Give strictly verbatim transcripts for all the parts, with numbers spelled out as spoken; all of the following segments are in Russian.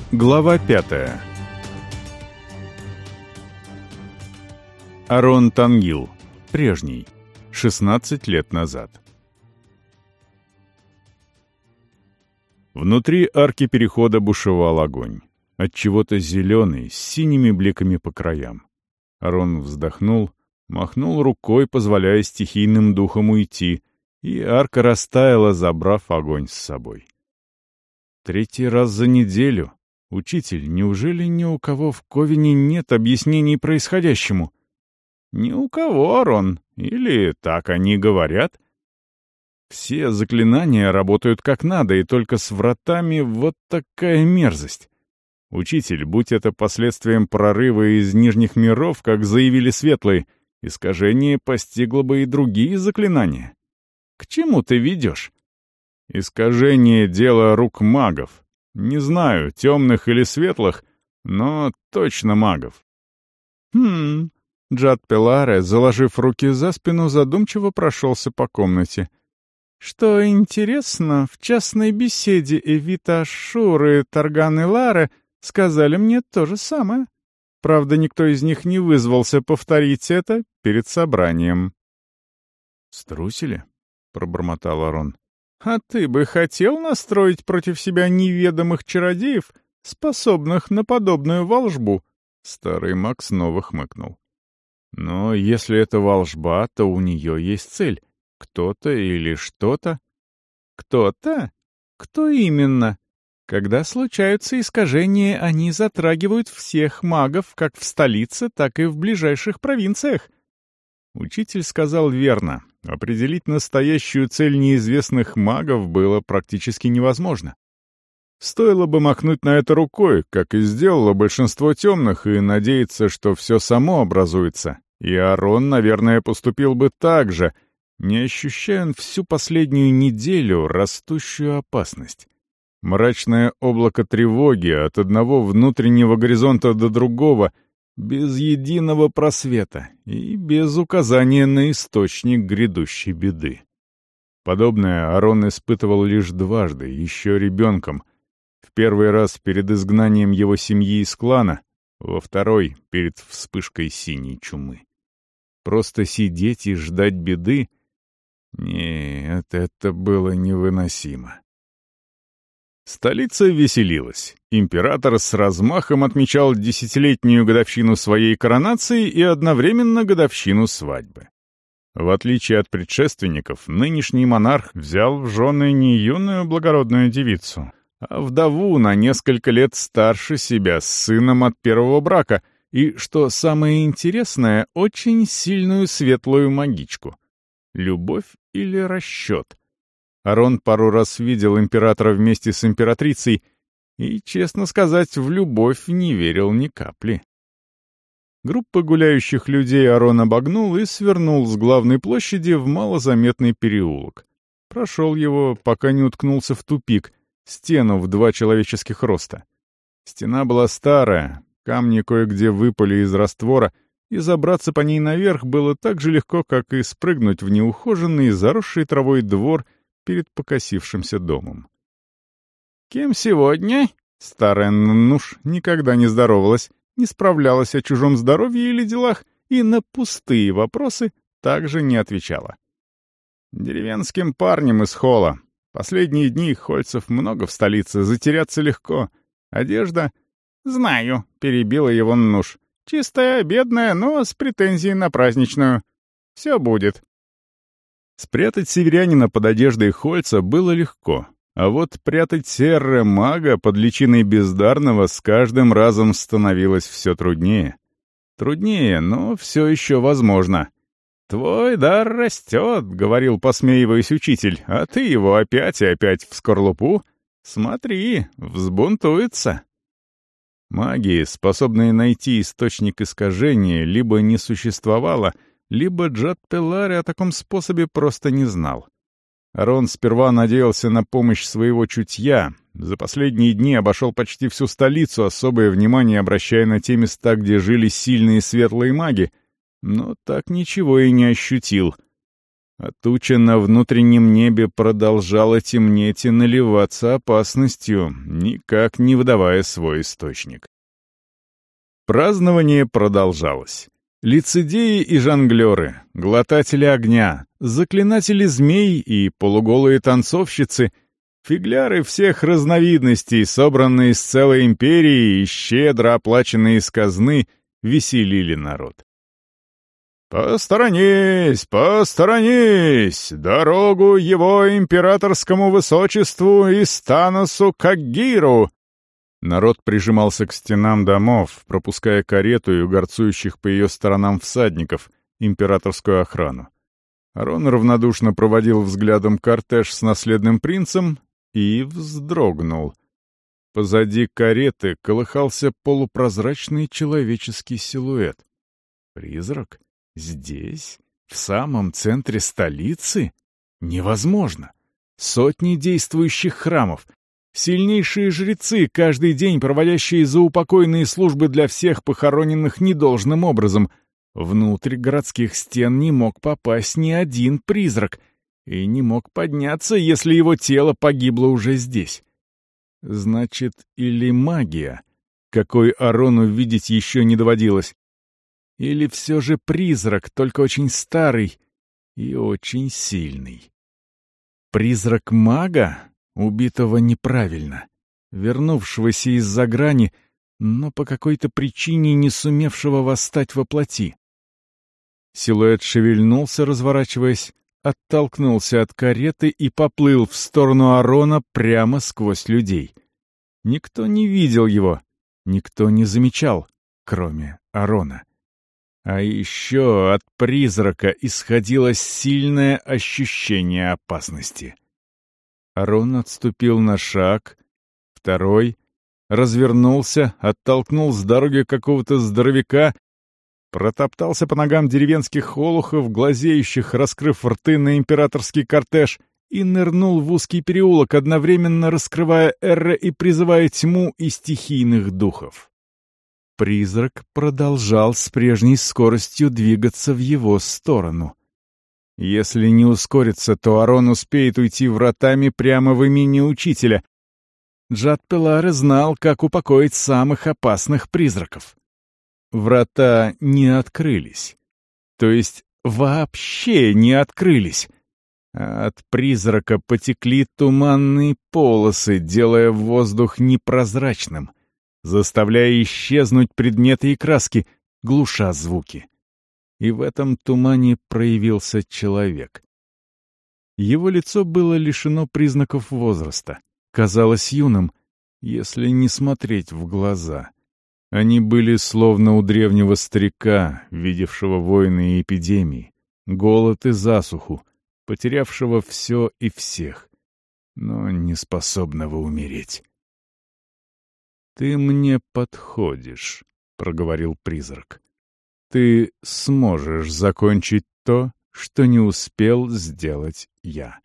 Глава пятая. Арон Тангил. Прежний. шестнадцать лет назад. Внутри арки перехода бушевал огонь. Отчего-то зеленый, с синими бликами по краям. Арон вздохнул, махнул рукой, позволяя стихийным духам уйти, и арка растаяла, забрав огонь с собой. Третий раз за неделю. Учитель, неужели ни у кого в Ковине нет объяснений происходящему? Ни у кого, Арон. Или так они говорят? Все заклинания работают как надо, и только с вратами вот такая мерзость. Учитель, будь это последствием прорыва из Нижних миров, как заявили Светлые, искажение постигло бы и другие заклинания. К чему ты ведешь? Искажение — дело рук магов. Не знаю, темных или светлых, но точно магов. Хм... Джад Пеларе, заложив руки за спину, задумчиво прошелся по комнате. Что интересно, в частной беседе Эвита Ашур и Тарган Иларе сказали мне то же самое. Правда, никто из них не вызвался повторить это перед собранием. «Струсили?» — пробормотал Арон. «А ты бы хотел настроить против себя неведомых чародеев, способных на подобную волшбу?» Старый маг снова хмыкнул. «Но если это волшба, то у нее есть цель. Кто-то или что-то?» «Кто-то? Кто именно? Когда случаются искажения, они затрагивают всех магов как в столице, так и в ближайших провинциях». Учитель сказал верно. Определить настоящую цель неизвестных магов было практически невозможно. Стоило бы махнуть на это рукой, как и сделало большинство темных, и надеяться, что все само образуется. И Арон, наверное, поступил бы так же, не ощущая он всю последнюю неделю растущую опасность. Мрачное облако тревоги от одного внутреннего горизонта до другого, без единого просвета и без указания на источник грядущей беды. Подобное Арон испытывал лишь дважды, еще ребенком. В первый раз перед изгнанием его семьи из клана, во второй — перед вспышкой синей чумы. Просто сидеть и ждать беды? Нет, это было невыносимо. Столица веселилась. Император с размахом отмечал десятилетнюю годовщину своей коронации и одновременно годовщину свадьбы. В отличие от предшественников, нынешний монарх взял в жены не юную благородную девицу, а вдову на несколько лет старше себя с сыном от первого брака и, что самое интересное, очень сильную светлую магичку. Любовь или расчет? Арон пару раз видел императора вместе с императрицей и, честно сказать, в любовь не верил ни капли. Группа гуляющих людей Арон обогнул и свернул с главной площади в малозаметный переулок. Прошел его, пока не уткнулся в тупик, стену в два человеческих роста. Стена была старая, камни кое-где выпали из раствора, и забраться по ней наверх было так же легко, как и спрыгнуть в неухоженный, заросший травой двор перед покосившимся домом. «Кем сегодня?» Старая Нануш никогда не здоровалась, не справлялась о чужом здоровье или делах и на пустые вопросы также не отвечала. «Деревенским парнем из холла. Последние дни хольцев много в столице, затеряться легко. Одежда...» «Знаю», — перебила его Нануш. «Чистая, бедная, но с претензией на праздничную. Все будет». Спрятать северянина под одеждой Хольца было легко, а вот прятать серра-мага под личиной бездарного с каждым разом становилось все труднее. Труднее, но все еще возможно. «Твой дар растет», — говорил, посмеиваясь учитель, «а ты его опять и опять в скорлупу? Смотри, взбунтуется». Магии, способной найти источник искажения, либо не существовало, либо Джад Пеларе о таком способе просто не знал. Арон сперва надеялся на помощь своего чутья, за последние дни обошел почти всю столицу, особое внимание обращая на те места, где жили сильные светлые маги, но так ничего и не ощутил. а туча на внутреннем небе продолжала темнеть и наливаться опасностью, никак не выдавая свой источник. Празднование продолжалось. Лицедеи и жонглеры, глотатели огня, заклинатели змей и полуголые танцовщицы, фигляры всех разновидностей, собранные из целой империи и щедро оплаченные из казны, веселили народ. «Посторонись, посторонись! Дорогу его императорскому высочеству Истаносу Каггиру!» Народ прижимался к стенам домов, пропуская карету и горцующих по ее сторонам всадников, императорскую охрану. Арон равнодушно проводил взглядом кортеж с наследным принцем и вздрогнул. Позади кареты колыхался полупрозрачный человеческий силуэт. Призрак? Здесь? В самом центре столицы? Невозможно! Сотни действующих храмов, сильнейшие жрецы, каждый день проводящие заупокойные службы для всех похороненных недолжным образом. Внутрь городских стен не мог попасть ни один призрак и не мог подняться, если его тело погибло уже здесь. Значит, или магия, какой Арону видеть еще не доводилось, или все же призрак, только очень старый и очень сильный. Призрак мага, убитого неправильно, вернувшегося из-за грани, но по какой-то причине не сумевшего восстать во плоти. Силуэт шевельнулся, разворачиваясь, оттолкнулся от кареты и поплыл в сторону Арона прямо сквозь людей. Никто не видел его, никто не замечал, кроме Арона. А еще от призрака исходило сильное ощущение опасности. Арон отступил на шаг, второй, развернулся, оттолкнул с дороги какого-то здоровяка, протоптался по ногам деревенских олухов, глазеющих, раскрыв рты на императорский кортеж, и нырнул в узкий переулок, одновременно раскрывая эрры и призывая тьму и стихийных духов. Призрак продолжал с прежней скоростью двигаться в его сторону. Если не ускорится, то Арон успеет уйти вратами прямо в имени учителя. Джад Пеларе знал, как упокоить самых опасных призраков. Врата не открылись. То есть вообще не открылись. А от призрака потекли туманные полосы, делая воздух непрозрачным, заставляя исчезнуть предметы и краски, глуша звуки. И в этом тумане проявился человек. Его лицо было лишено признаков возраста, казалось юным, если не смотреть в глаза. Они были словно у древнего старика, видевшего войны и эпидемии, голод и засуху, потерявшего все и всех, но не способного умереть. «Ты мне подходишь», — проговорил призрак. «Ты сможешь закончить то, что не успел сделать я».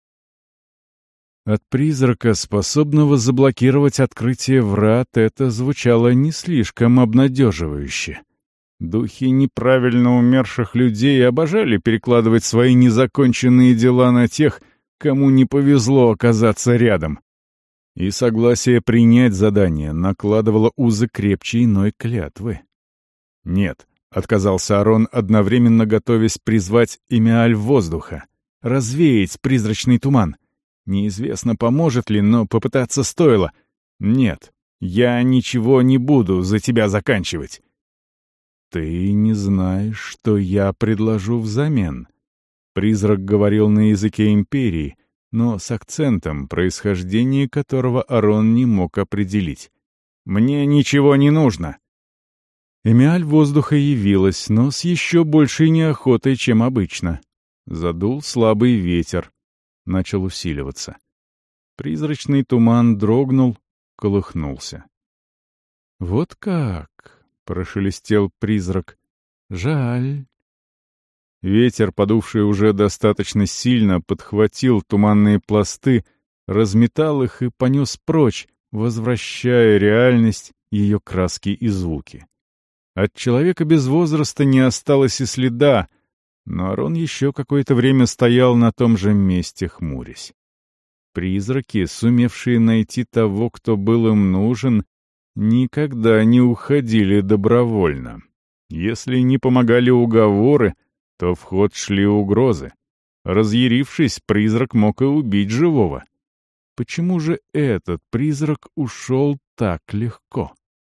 От призрака, способного заблокировать открытие врат, это звучало не слишком обнадеживающе. Духи неправильно умерших людей обожали перекладывать свои незаконченные дела на тех, кому не повезло оказаться рядом. И согласие принять задание накладывало узы крепче иной клятвы. «Нет», — отказался Арон, одновременно готовясь призвать Эмиаль воздуха, развеять призрачный туман. Неизвестно, поможет ли, но попытаться стоило. «Нет, я ничего не буду за тебя заканчивать». «Ты не знаешь, что я предложу взамен». Призрак говорил на языке империи, но с акцентом, происхождение которого Арон не мог определить. «Мне ничего не нужно». Эмиаль воздуха явилась, но с еще большей неохотой, чем обычно. Задул слабый ветер. Начал усиливаться. Призрачный туман дрогнул, колыхнулся. «Вот как!» — прошелестел призрак. «Жаль». Ветер, подувший уже достаточно сильно, подхватил туманные пласты, разметал их и понес прочь, возвращая реальность, ее краски и звуки. От человека без возраста не осталось и следа, Но Арон еще какое-то время стоял на том же месте, хмурясь. Призраки, сумевшие найти того, кто был им нужен, никогда не уходили добровольно. Если не помогали уговоры, то в ход шли угрозы. Разъярившись, призрак мог и убить живого. Почему же этот призрак ушел так легко?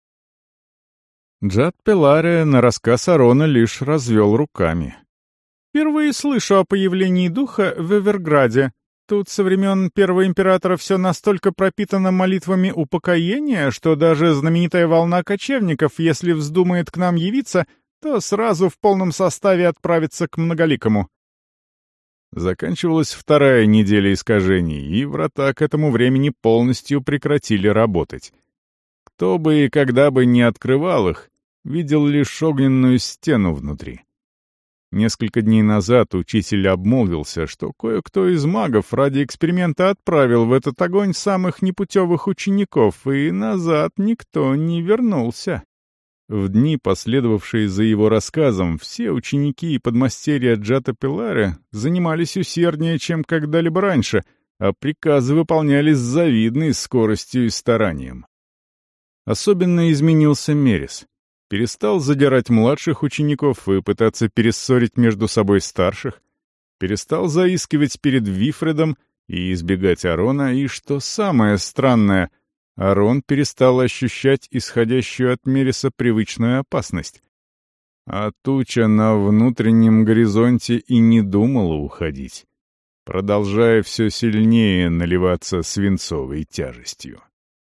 Джад Пеларе на рассказ Арона лишь развел руками. «Впервые слышу о появлении духа в Эверграде. Тут со времен первого императора все настолько пропитано молитвами упокоения, что даже знаменитая волна кочевников, если вздумает к нам явиться, то сразу в полном составе отправится к Многоликому». Заканчивалась вторая неделя искажений, и врата к этому времени полностью прекратили работать. Кто бы и когда бы не открывал их, видел лишь огненную стену внутри. Несколько дней назад учитель обмолвился, что кое-кто из магов ради эксперимента отправил в этот огонь самых непутевых учеников, и назад никто не вернулся. В дни, последовавшие за его рассказом, все ученики и подмастерья Джата Пеларе занимались усерднее, чем когда-либо раньше, а приказы выполнялись с завидной скоростью и старанием. Особенно изменился Мерис. Перестал задирать младших учеников и пытаться перессорить между собой старших. Перестал заискивать перед Вифредом и избегать Арона, и, что самое странное, Арон перестал ощущать исходящую от Мериса привычную опасность. А туча на внутреннем горизонте и не думала уходить, продолжая все сильнее наливаться свинцовой тяжестью.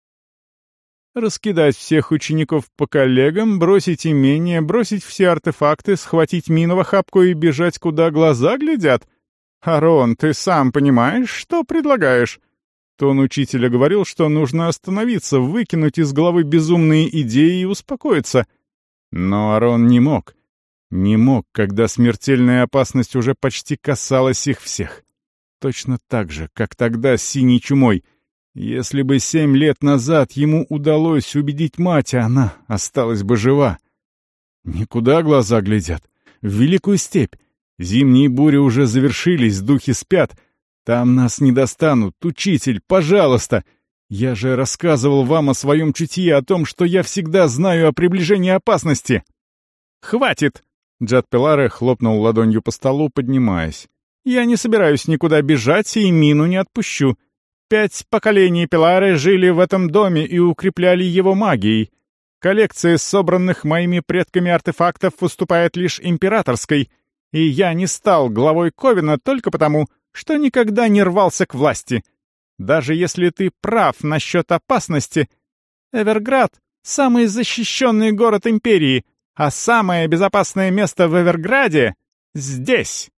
Раскидать всех учеников по коллегам, бросить имение, бросить все артефакты, схватить мину в охапку и бежать, куда глаза глядят? Арон, ты сам понимаешь, что предлагаешь? Тон учителя говорил, что нужно остановиться, выкинуть из головы безумные идеи и успокоиться. Но Арон не мог. Не мог, когда смертельная опасность уже почти касалась их всех. Точно так же, как тогда с синей чумой. Если бы семь лет назад ему удалось убедить мать, а она осталась бы жива. Никуда глаза глядят. В Великую степь. Зимние бури уже завершились, духи спят. Там нас не достанут. Учитель, пожалуйста! Я же рассказывал вам о своем чутье, о том, что я всегда знаю о приближении опасности. Хватит! Джад Пеларе хлопнул ладонью по столу, поднимаясь. Я не собираюсь никуда бежать и мину не отпущу. Пять поколений Пеларе жили в этом доме и укрепляли его магией. Коллекция собранных моими предками артефактов выступает лишь императорской, и я не стал главой Ковена только потому, что никогда не рвался к власти. Даже если ты прав насчет опасности, Эверград — самый защищенный город империи, а самое безопасное место в Эверграде — здесь.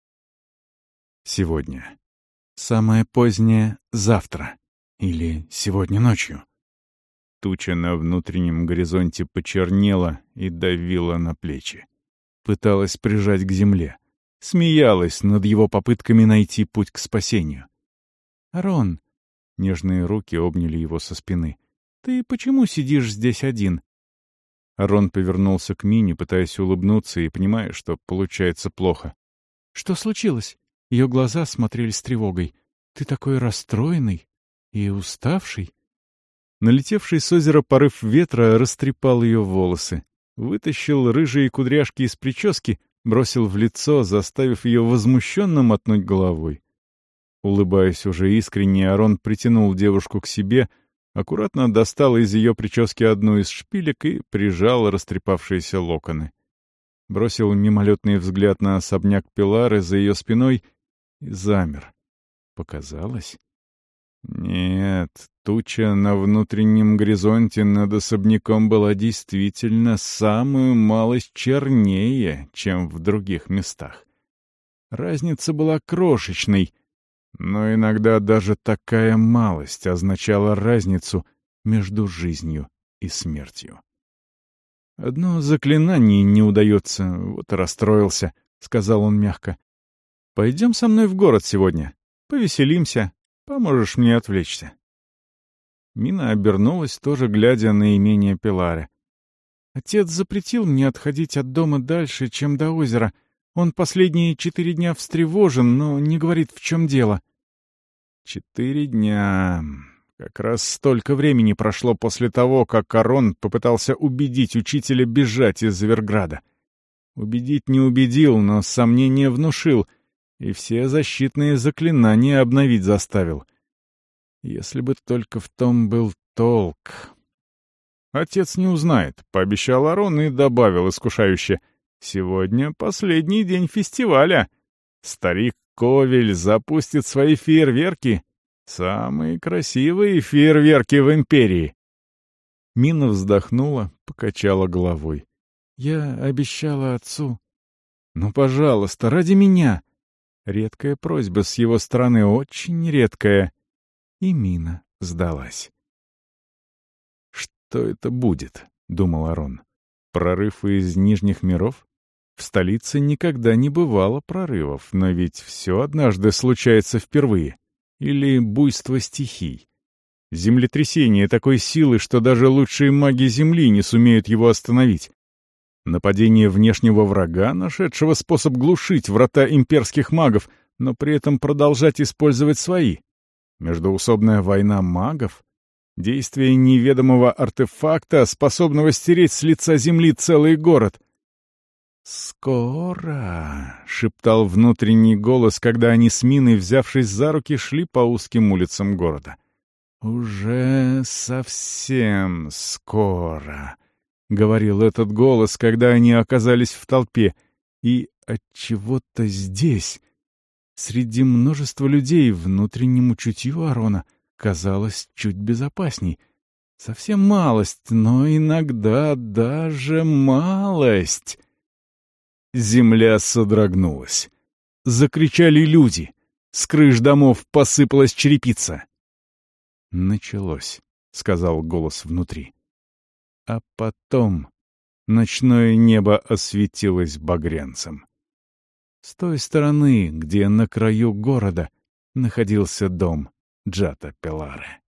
Сегодня. Самое позднее — завтра. Или сегодня ночью. Туча на внутреннем горизонте почернела и давила на плечи. Пыталась прижать к земле. Смеялась над его попытками найти путь к спасению. «Арон!» — нежные руки обняли его со спины. «Ты почему сидишь здесь один?» Арон повернулся к Мине, пытаясь улыбнуться и понимая, что получается плохо. «Что случилось?» Ее глаза смотрели с тревогой. «Ты такой расстроенный и уставший?» Налетевший с озера порыв ветра растрепал ее волосы, вытащил рыжие кудряшки из прически, бросил в лицо, заставив ее возмущенно мотнуть головой. Улыбаясь уже искренне, Арон притянул девушку к себе, аккуратно достал из ее прически одну из шпилек и прижал растрепавшиеся локоны. Бросил мимолетный взгляд на особняк Пелары за ее спиной и замер. Показалось? Нет, туча на внутреннем горизонте над особняком была действительно самую малость чернее, чем в других местах. Разница была крошечной, но иногда даже такая малость означала разницу между жизнью и смертью. «Одно заклинание не удается, вот и расстроился», — сказал он мягко. «Пойдем со мной в город сегодня. Повеселимся. Поможешь мне отвлечься». Мина обернулась, тоже глядя на имение Пеларе. «Отец запретил мне отходить от дома дальше, чем до озера. Он последние четыре дня встревожен, но не говорит, в чем дело». Четыре дня. Как раз столько времени прошло после того, как Арон попытался убедить учителя бежать из Зеверграда. Убедить не убедил, но сомнения внушил, и все защитные заклинания обновить заставил. Если бы только в том был толк. «Отец не узнает», — пообещал Арон и добавил искушающе. «Сегодня последний день фестиваля. Старик Ковель запустит свои фейерверки. Самые красивые фейерверки в Империи». Мина вздохнула, покачала головой. «Я обещала отцу». «Ну, пожалуйста, ради меня». Редкая просьба с его стороны, очень редкая. И Мина сдалась. «Что это будет?» — думал Арон. «Прорыв из Нижних миров? В столице никогда не бывало прорывов, но ведь все однажды случается впервые. Или буйство стихий. Землетрясение такой силы, что даже лучшие маги Земли не сумеют его остановить. Нападение внешнего врага, нашедшего способ глушить врата имперских магов, но при этом продолжать использовать свои. Междоусобная война магов? Действие неведомого артефакта, способного стереть с лица земли целый город. «Скоро», — шептал внутренний голос, когда они с Миной, взявшись за руки, шли по узким улицам города. «Уже совсем скоро», — говорил этот голос, когда они оказались в толпе. И отчего-то здесь, среди множества людей, внутреннему чутью Арона казалось чуть безопасней. Совсем малость, но иногда даже малость. Земля содрогнулась. Закричали люди. С крыш домов посыпалась черепица. «Началось», — сказал голос внутри. А потом ночное небо осветилось багрянцем. С той стороны, где на краю города находился дом Джата Пеларе.